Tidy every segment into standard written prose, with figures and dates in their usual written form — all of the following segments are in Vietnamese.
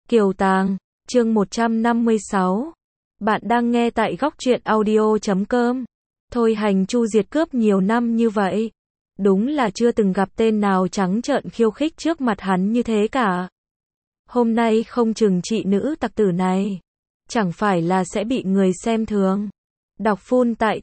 Kiều Tàng, chương 156. Bạn đang nghe tại góc truyện audio.com. Thôi hành Chu diệt cướp nhiều năm như vậy. Đúng là chưa từng gặp tên nào trắng trợn khiêu khích trước mặt hắn như thế cả. Hôm nay không trừng trị nữ tặc tử này. Chẳng phải là sẽ bị người xem thường. Đọc full tại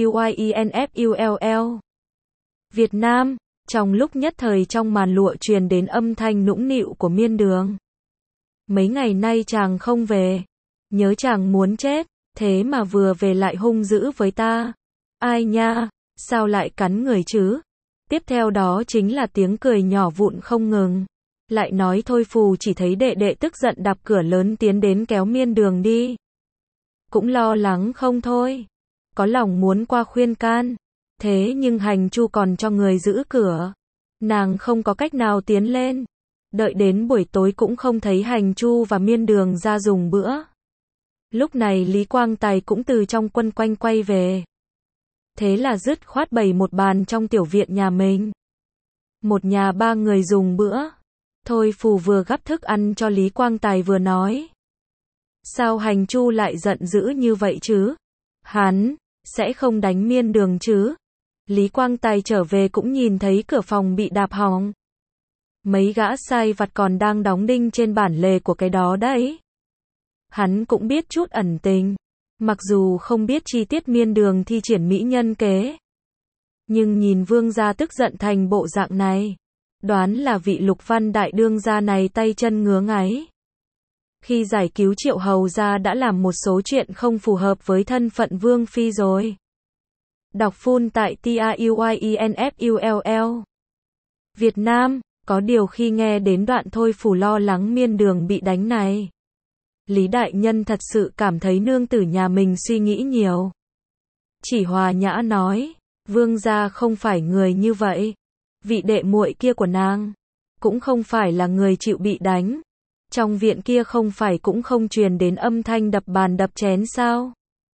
TAUYINFULL. Việt Nam, trong lúc nhất thời trong màn lụa truyền đến âm thanh nũng nịu của Miên Đường. Mấy ngày nay chàng không về. Nhớ chàng muốn chết, thế mà vừa về lại hung dữ với ta. Ai nha, sao lại cắn người chứ? Tiếp theo đó chính là tiếng cười nhỏ vụn không ngừng. Lại nói thôi phù chỉ thấy đệ đệ tức giận đạp cửa lớn tiến đến kéo Miên Đường đi. Cũng lo lắng không thôi. Có lòng muốn qua khuyên can. Thế nhưng hành Chu còn cho người giữ cửa. Nàng không có cách nào tiến lên. Đợi đến buổi tối cũng không thấy hành Chu và Miên Đường ra dùng bữa. Lúc này Lý Quang Tài cũng từ trong quân quanh quay về. Thế là dứt khoát bày một bàn trong tiểu viện nhà mình. Một nhà ba người dùng bữa. Thôi phù vừa gắp thức ăn cho Lý Quang Tài vừa nói. Sao hành Chu lại giận dữ như vậy chứ? Hắn sẽ không đánh Miên Đường chứ? Lý Quang Tài trở về cũng nhìn thấy cửa phòng bị đạp hỏng. Mấy gã sai vặt còn đang đóng đinh trên bản lề của cái đó đấy. Hắn cũng biết chút ẩn tình. Mặc dù không biết chi tiết Miên Đường thi triển mỹ nhân kế. Nhưng nhìn vương gia tức giận thành bộ dạng này. Đoán là vị Lục Văn đại đương gia này tay chân ngứa ngáy. Khi giải cứu Triệu hầu gia đã làm một số chuyện không phù hợp với thân phận vương phi rồi. Đọc full tại TAUYINFULL. Việt Nam, có điều khi nghe đến đoạn thôi phù lo lắng Miên Đường bị đánh này. Lý đại nhân thật sự cảm thấy nương tử nhà mình suy nghĩ nhiều. Chỉ hòa nhã nói, vương gia không phải người như vậy. Vị đệ muội kia của nàng cũng không phải là người chịu bị đánh. Trong viện kia không phải cũng không truyền đến âm thanh đập bàn đập chén sao?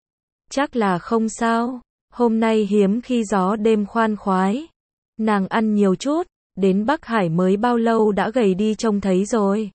Chắc là không sao. Hôm nay hiếm khi gió đêm khoan khoái. Nàng ăn nhiều chút, đến Bắc Hải mới bao lâu đã gầy đi trông thấy rồi.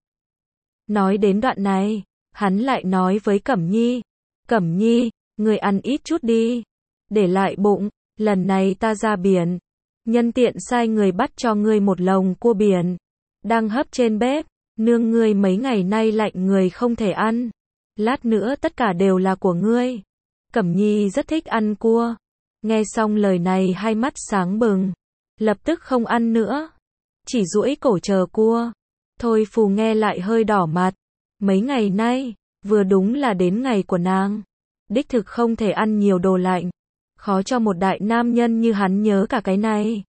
Nói đến đoạn này, hắn lại nói với Cẩm Nhi. Cẩm Nhi, người ăn ít chút đi. Để lại bụng, lần này ta ra biển. Nhân tiện sai người bắt cho ngươi một lồng cua biển. Đang hấp trên bếp, nương ngươi mấy ngày nay lạnh người không thể ăn. Lát nữa tất cả đều là của ngươi. Cẩm Nhi rất thích ăn cua. Nghe xong lời này hai mắt sáng bừng. Lập tức không ăn nữa. Chỉ duỗi cổ chờ cua. Thôi phù nghe lại hơi đỏ mặt. Mấy ngày nay, vừa đúng là đến ngày của nàng. Đích thực không thể ăn nhiều đồ lạnh. Khó cho một đại nam nhân như hắn nhớ cả cái này.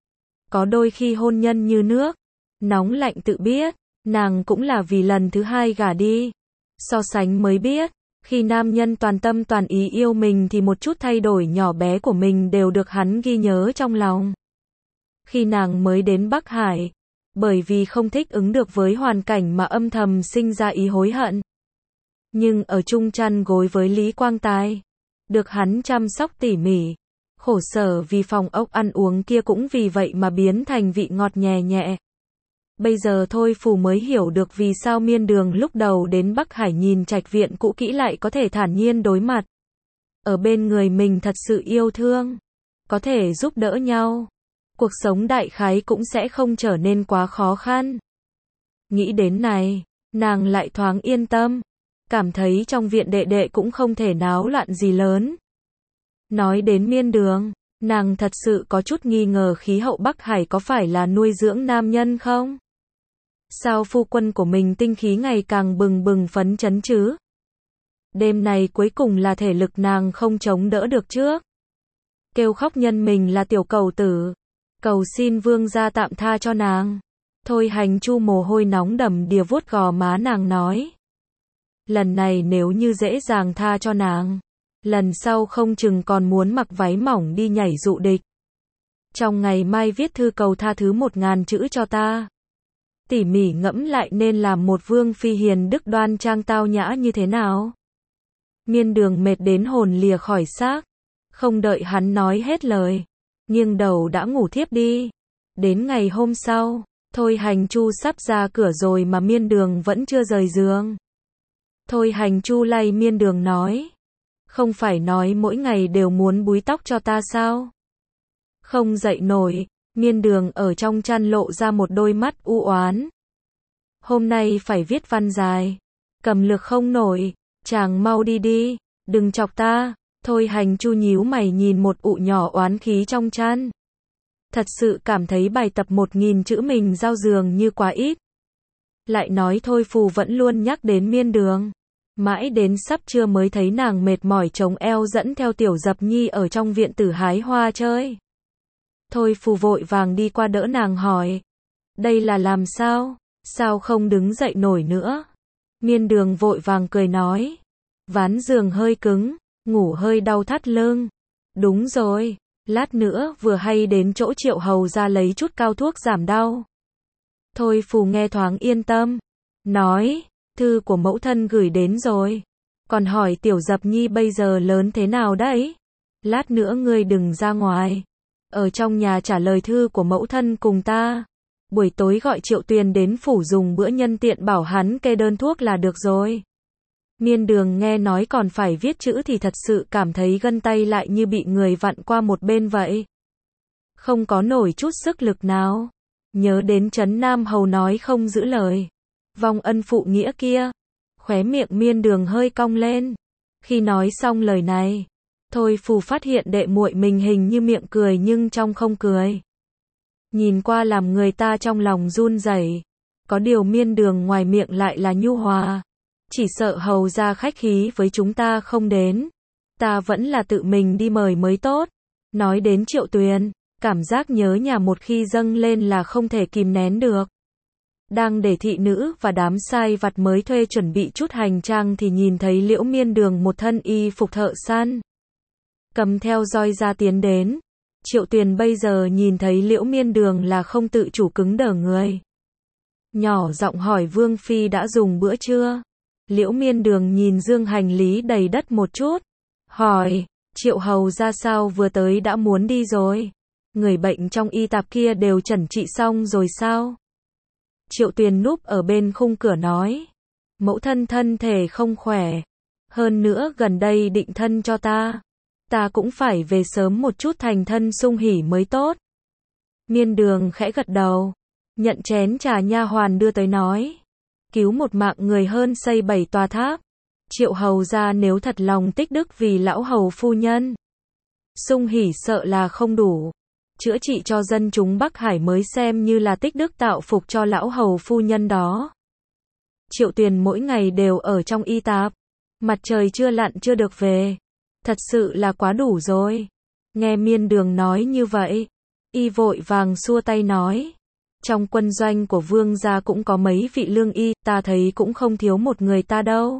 Có đôi khi hôn nhân như nước. Nóng lạnh tự biết. Nàng cũng là vì lần thứ hai gả đi. So sánh mới biết. Khi nam nhân toàn tâm toàn ý yêu mình thì một chút thay đổi nhỏ bé của mình đều được hắn ghi nhớ trong lòng. Khi nàng mới đến Bắc Hải, bởi vì không thích ứng được với hoàn cảnh mà âm thầm sinh ra ý hối hận. Nhưng ở chung chăn gối với Lý Quang Tài, được hắn chăm sóc tỉ mỉ, khổ sở vì phòng ốc ăn uống kia cũng vì vậy mà biến thành vị ngọt nhẹ nhẹ. Bây giờ thôi phù mới hiểu được vì sao Miên Đường lúc đầu đến Bắc Hải nhìn trạch viện cũ kỹ lại có thể thản nhiên đối mặt. Ở bên người mình thật sự yêu thương, có thể giúp đỡ nhau. Cuộc sống đại khái cũng sẽ không trở nên quá khó khăn. Nghĩ đến này, nàng lại thoáng yên tâm. Cảm thấy trong viện đệ đệ cũng không thể náo loạn gì lớn. Nói đến Miên Đường, nàng thật sự có chút nghi ngờ khí hậu Bắc Hải có phải là nuôi dưỡng nam nhân không? Sao phu quân của mình tinh khí ngày càng bừng bừng phấn chấn chứ? Đêm này cuối cùng là thể lực nàng không chống đỡ được trước. Kêu khóc nhân mình là tiểu cầu tử. Cầu xin vương gia tạm tha cho nàng. Thôi hành Chu mồ hôi nóng đầm đìa vuốt gò má nàng nói. Lần này nếu như dễ dàng tha cho nàng, lần sau không chừng còn muốn mặc váy mỏng đi nhảy dụ địch. Trong ngày mai viết thư cầu tha thứ 1000 chữ cho ta. Tỉ mỉ ngẫm lại nên làm một vương phi hiền đức đoan trang tao nhã như thế nào. Miên Đường mệt đến hồn lìa khỏi xác. Không đợi hắn nói hết lời, nghiêng đầu đã ngủ thiếp đi. Đến ngày hôm sau, Thôi Hành Chu sắp ra cửa rồi mà Miên Đường vẫn chưa rời giường. Thôi Hành Chu lay Miên Đường nói. Không phải nói mỗi ngày đều muốn búi tóc cho ta sao? Không dậy nổi, Miên Đường ở trong chăn lộ ra một đôi mắt u oán. Hôm nay phải viết văn dài, cầm lược không nổi, chàng mau đi đi, đừng chọc ta. Thôi Hành Chu nhíu mày nhìn một ụ nhỏ oán khí trong chăn. Thật sự cảm thấy bài tập 1000 chữ mình giao dường như quá ít. Lại nói Thôi Phù vẫn luôn nhắc đến Miên Đường. Mãi đến sắp trưa mới thấy nàng mệt mỏi chống eo dẫn theo Tiểu Dập Nhi ở trong viện tử hái hoa chơi. Thôi Phù vội vàng đi qua đỡ nàng hỏi. Đây là làm sao? Sao không đứng dậy nổi nữa? Miên Đường vội vàng cười nói. Ván giường hơi cứng, ngủ hơi đau thắt lưng. Đúng rồi, lát nữa vừa hay đến chỗ Triệu hầu ra lấy chút cao thuốc giảm đau. Thôi Phù nghe thoáng yên tâm. Nói, thư của mẫu thân gửi đến rồi. Còn hỏi Tiểu Dập Nhi bây giờ lớn thế nào đấy? Lát nữa ngươi đừng ra ngoài. Ở trong nhà trả lời thư của mẫu thân cùng ta. Buổi tối gọi Triệu Tuyền đến phủ dùng bữa nhân tiện bảo hắn kê đơn thuốc là được rồi. Miên Đường nghe nói còn phải viết chữ thì thật sự cảm thấy gân tay lại như bị người vặn qua một bên vậy. Không có nổi chút sức lực nào. Nhớ đến Trấn Nam Hầu nói không giữ lời. Vong ân phụ nghĩa kia. Khóe miệng Miên Đường hơi cong lên. Khi nói xong lời này, Thôi Phù phát hiện đệ muội mình hình như miệng cười nhưng trong không cười. Nhìn qua làm người ta trong lòng run rẩy. Có điều Miên Đường ngoài miệng lại là nhu hòa. Chỉ sợ hầu ra khách khí với chúng ta không đến. Ta vẫn là tự mình đi mời mới tốt. Nói đến Triệu Tuyền, cảm giác nhớ nhà một khi dâng lên là không thể kìm nén được. Đang để thị nữ và đám sai vặt mới thuê chuẩn bị chút hành trang thì nhìn thấy Liễu Miên Đường một thân y phục thợ săn. Cầm theo roi ra tiến đến. Triệu Tuyền bây giờ nhìn thấy Liễu Miên Đường là không tự chủ cứng đờ người. Nhỏ giọng hỏi Vương Phi đã dùng bữa chưa? Liễu Miên Đường nhìn dương hành lý đầy đất một chút. Hỏi, Triệu hầu ra sao vừa tới đã muốn đi rồi? Người bệnh trong y tạp kia đều chẩn trị xong rồi sao? Triệu Tuyền núp ở bên khung cửa nói. Mẫu thân thân thể không khỏe. Hơn nữa gần đây định thân cho ta. Ta cũng phải về sớm một chút thành thân sung hỉ mới tốt. Miên Đường khẽ gật đầu. Nhận chén trà nha hoàn đưa tới nói. Cứu một mạng người hơn xây 7 tòa tháp. Triệu hầu ra nếu thật lòng tích đức vì lão hầu phu nhân. Sung hỉ sợ là không đủ. Chữa trị cho dân chúng Bắc Hải mới xem như là tích đức tạo phục cho lão hầu phu nhân đó. Triệu Tuyền mỗi ngày đều ở trong y tạp. Mặt trời chưa lặn chưa được về. Thật sự là quá đủ rồi. Nghe Miên Đường nói như vậy, y vội vàng xua tay nói. Trong quân doanh của vương gia cũng có mấy vị lương y, ta thấy cũng không thiếu một người ta đâu.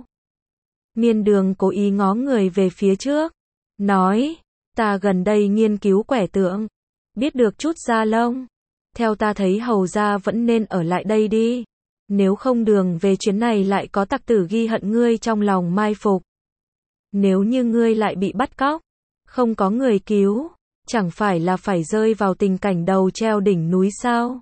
Miên Đường cố ý ngó người về phía trước. Nói, ta gần đây nghiên cứu quẻ tượng. Biết được chút da lông. Theo ta thấy hầu gia vẫn nên ở lại đây đi. Nếu không đường về chuyến này lại có tặc tử ghi hận ngươi trong lòng mai phục. Nếu như ngươi lại bị bắt cóc, không có người cứu, chẳng phải là phải rơi vào tình cảnh đầu treo đỉnh núi sao?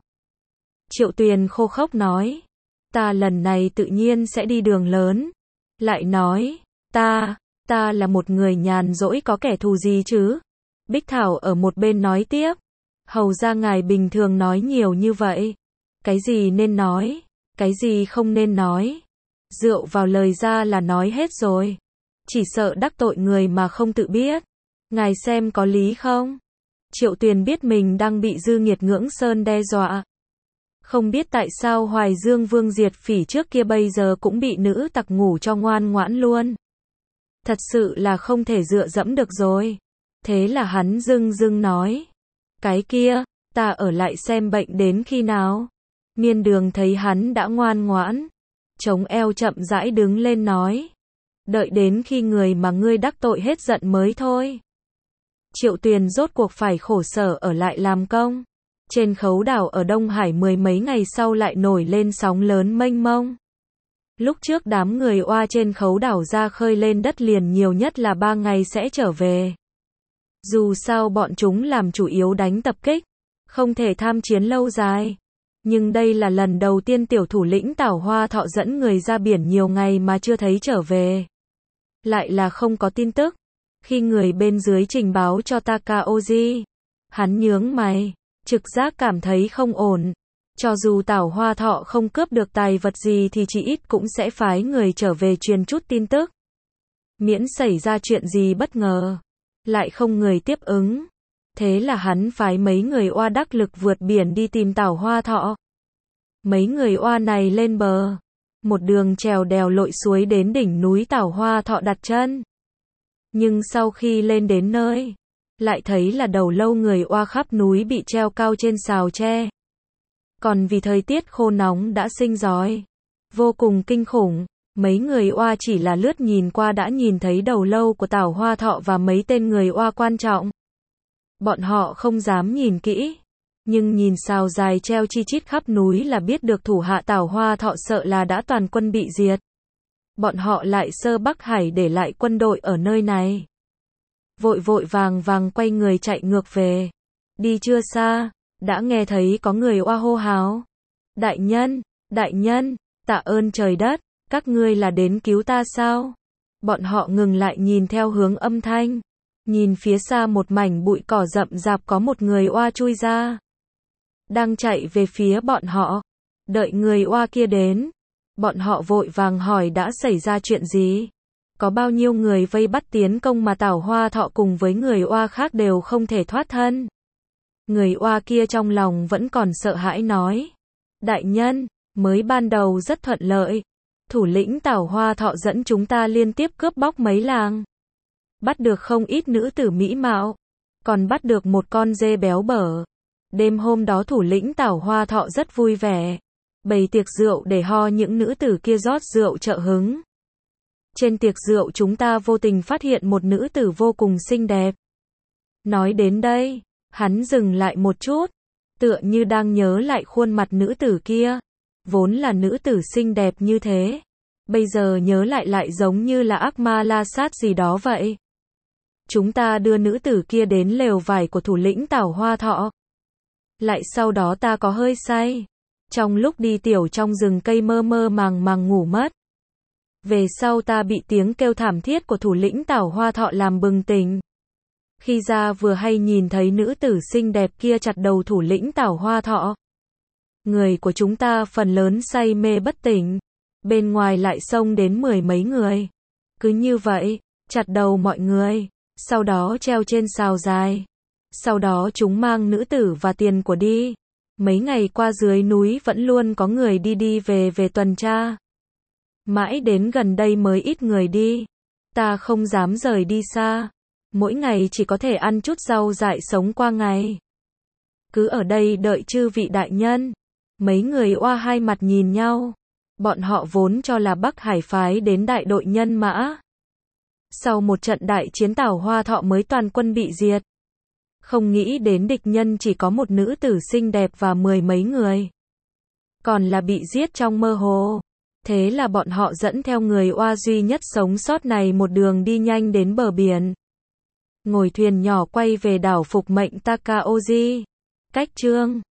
Triệu Tuyền khô khốc nói, ta lần này tự nhiên sẽ đi đường lớn. Lại nói, ta là một người nhàn rỗi có kẻ thù gì chứ? Bích Thảo ở một bên nói tiếp, hầu ra ngài bình thường nói nhiều như vậy. Cái gì nên nói, cái gì không nên nói. Rượu vào lời ra là nói hết rồi. Chỉ sợ đắc tội người mà không tự biết. Ngài xem có lý không? Triệu Tuyền biết mình đang bị Dư Nghiệt Ngưỡng Sơn đe dọa. Không biết tại sao Hoài Dương Vương Diệt Phỉ trước kia bây giờ cũng bị nữ tặc ngủ cho ngoan ngoãn luôn. Thật sự là không thể dựa dẫm được rồi. Thế là hắn dưng dưng nói. Cái kia, ta ở lại xem bệnh đến khi nào? Miên Đường thấy hắn đã ngoan ngoãn. Chống eo chậm rãi đứng lên nói. Đợi đến khi người mà ngươi đắc tội hết giận mới thôi. Triệu Tuyền rốt cuộc phải khổ sở ở lại làm công. Trên khấu đảo ở Đông Hải mười mấy ngày sau lại nổi lên sóng lớn mênh mông. Lúc trước đám người oa trên khấu đảo ra khơi lên đất liền nhiều nhất là 3 ngày sẽ trở về. Dù sao bọn chúng làm chủ yếu đánh tập kích, không thể tham chiến lâu dài. Nhưng đây là lần đầu tiên tiểu thủ lĩnh Tảo Hoa Thọ dẫn người ra biển nhiều ngày mà chưa thấy trở về. Lại là không có tin tức. Khi người bên dưới trình báo cho Takaoji, hắn nhướng mày, trực giác cảm thấy không ổn. Cho dù Tảo Hoa Thọ không cướp được tài vật gì thì chỉ ít cũng sẽ phái người trở về truyền chút tin tức. Miễn xảy ra chuyện gì bất ngờ, lại không người tiếp ứng. Thế là hắn phái mấy người oa đắc lực vượt biển đi tìm Tảo Hoa Thọ. Mấy người oa này lên bờ, một đường trèo đèo lội suối đến đỉnh núi Tảo Hoa Thọ đặt chân. Nhưng sau khi lên đến nơi, lại thấy là đầu lâu người oa khắp núi bị treo cao trên sào tre. Còn vì thời tiết khô nóng đã sinh rói, vô cùng kinh khủng, mấy người oa chỉ là lướt nhìn qua đã nhìn thấy đầu lâu của Tảo Hoa Thọ và mấy tên người oa quan trọng. Bọn họ không dám nhìn kỹ, nhưng nhìn sào dài treo chi chít khắp núi là biết được thủ hạ Tảo Hoa Thọ sợ là đã toàn quân bị diệt. Bọn họ lại sơ Bắc Hải để lại quân đội ở nơi này. Vội vội vàng vàng quay người chạy ngược về. Đi chưa xa, đã nghe thấy có người oa hô hào. Đại nhân, tạ ơn trời đất, các ngươi là đến cứu ta sao? Bọn họ ngừng lại nhìn theo hướng âm thanh. Nhìn phía xa một mảnh bụi cỏ rậm rạp có một người oa chui ra. Đang chạy về phía bọn họ. Đợi người oa kia đến. Bọn họ vội vàng hỏi đã xảy ra chuyện gì? Có bao nhiêu người vây bắt tiến công mà Tảo Hoa Thọ cùng với người oa khác đều không thể thoát thân. Người oa kia trong lòng vẫn còn sợ hãi nói. Đại nhân, mới ban đầu rất thuận lợi. Thủ lĩnh Tảo Hoa Thọ dẫn chúng ta liên tiếp cướp bóc mấy làng. Bắt được không ít nữ tử mỹ mạo. Còn bắt được một con dê béo bở. Đêm hôm đó thủ lĩnh Tảo Hoa Thọ rất vui vẻ. Bày tiệc rượu để ho những nữ tử kia rót rượu trợ hứng. Trên tiệc rượu chúng ta vô tình phát hiện một nữ tử vô cùng xinh đẹp. Nói đến đây, hắn dừng lại một chút, tựa như đang nhớ lại khuôn mặt nữ tử kia. Vốn là nữ tử xinh đẹp như thế, bây giờ nhớ lại giống như là ác ma la sát gì đó vậy. Chúng ta đưa nữ tử kia đến lều vải của thủ lĩnh Tảo Hoa Thọ. Lại sau đó ta có hơi say. Trong lúc đi tiểu trong rừng cây mơ mơ màng màng ngủ mất. Về sau ta bị tiếng kêu thảm thiết của thủ lĩnh Tảo Hoa Thọ làm bừng tỉnh. Khi ra vừa hay nhìn thấy nữ tử xinh đẹp kia chặt đầu thủ lĩnh Tảo Hoa Thọ. Người của chúng ta phần lớn say mê bất tỉnh. Bên ngoài lại xông đến 10 mấy người. Cứ như vậy, chặt đầu mọi người. Sau đó treo trên sào dài. Sau đó chúng mang nữ tử và tiền của đi. Mấy ngày qua dưới núi vẫn luôn có người đi về tuần tra. Mãi đến gần đây mới ít người đi. Ta không dám rời đi xa. Mỗi ngày chỉ có thể ăn chút rau dại sống qua ngày. Cứ ở đây đợi chư vị đại nhân. Mấy người oa hai mặt nhìn nhau. Bọn họ vốn cho là Bắc Hải phái đến đại đội nhân mã. Sau một trận đại chiến Tảo Hoa Thọ mới toàn quân bị diệt. Không nghĩ đến địch nhân chỉ có một nữ tử xinh đẹp và 10 mấy người. Còn là bị giết trong mơ hồ. Thế là bọn họ dẫn theo người oa duy nhất sống sót này một đường đi nhanh đến bờ biển. Ngồi thuyền nhỏ quay về đảo phục mệnh Takaoji. Cách chương